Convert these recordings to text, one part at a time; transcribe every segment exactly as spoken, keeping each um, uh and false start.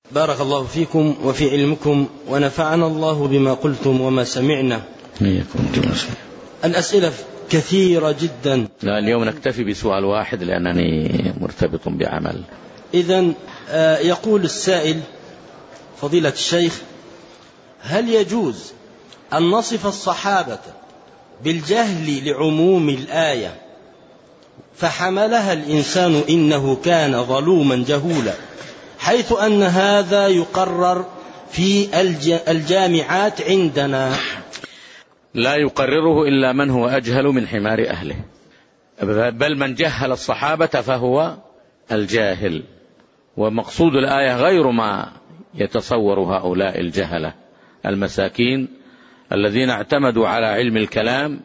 بارك الله فيكم وفي علمكم ونفعنا الله بما قلتم وما سمعنا. الأسئلة كثيرة جدا. لا اليوم نكتفي بسؤال واحد لأنني مرتبط بعمل. إذن يقول السائل: فضيلة الشيخ، هل يجوز أن نصف الصحابة بالجهل لعموم الآية فحملها الإنسان إنه كان ظلوما جهولا، حيث أن هذا يقرر في الجامعات عندنا؟ لا يقرره إلا من هو أجهل من حمار أهله، بل من جهل الصحابة فهو الجاهل، ومقصود الآية غير ما يتصور هؤلاء الجهلة المساكين الذين اعتمدوا على علم الكلام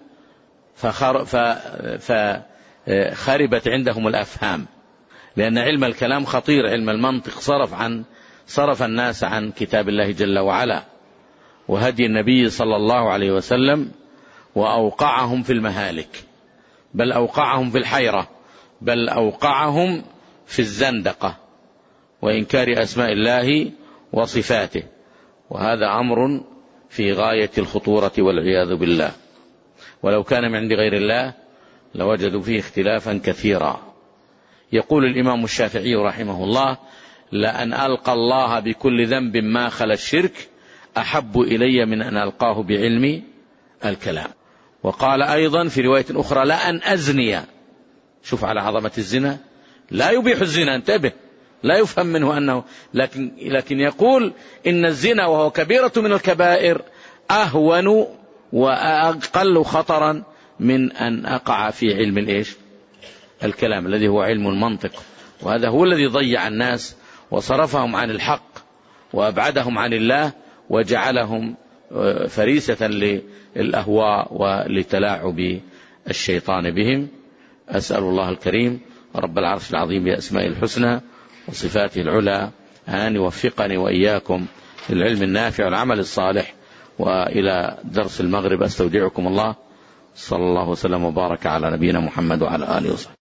فخربت عندهم الأفهام، لأن علم الكلام خطير. علم المنطق صرف عن صرف الناس عن كتاب الله جل وعلا وهدي النبي صلى الله عليه وسلم، وأوقعهم في المهالك، بل أوقعهم في الحيرة، بل أوقعهم في الزندقة وإنكار أسماء الله وصفاته، وهذا أمر في غاية الخطورة والعياذ بالله. ولو كان من عند غير الله لوجدوا فيه اختلافا كثيرا. يقول الإمام الشافعي رحمه الله: لأن ألقى الله بكل ذنب ما خلا الشرك أحب إلي من أن ألقاه بعلم الكلام. وقال أيضا في رواية أخرى: لأن أزني. شوف على عظمة الزنا، لا يبيح الزنا، انتبه، لا يفهم منه أنه، لكن, لكن يقول إن الزنا وهو كبيرة من الكبائر أهون وأقل خطرا من أن أقع في علم الإيش؟ الكلام الذي هو علم المنطق. وهذا هو الذي ضيع الناس وصرفهم عن الحق وأبعدهم عن الله وجعلهم فريسة للأهواء ولتلاعب الشيطان بهم. أسأل الله الكريم رب العرش العظيم بأسمائه الحسنى وصفاته العلى أن يوفقني وإياكم للعلم النافع والعمل الصالح. وإلى درس المغرب أستودعكم الله. صلى الله وسلم وبارك على نبينا محمد وعلى آله وصحبه.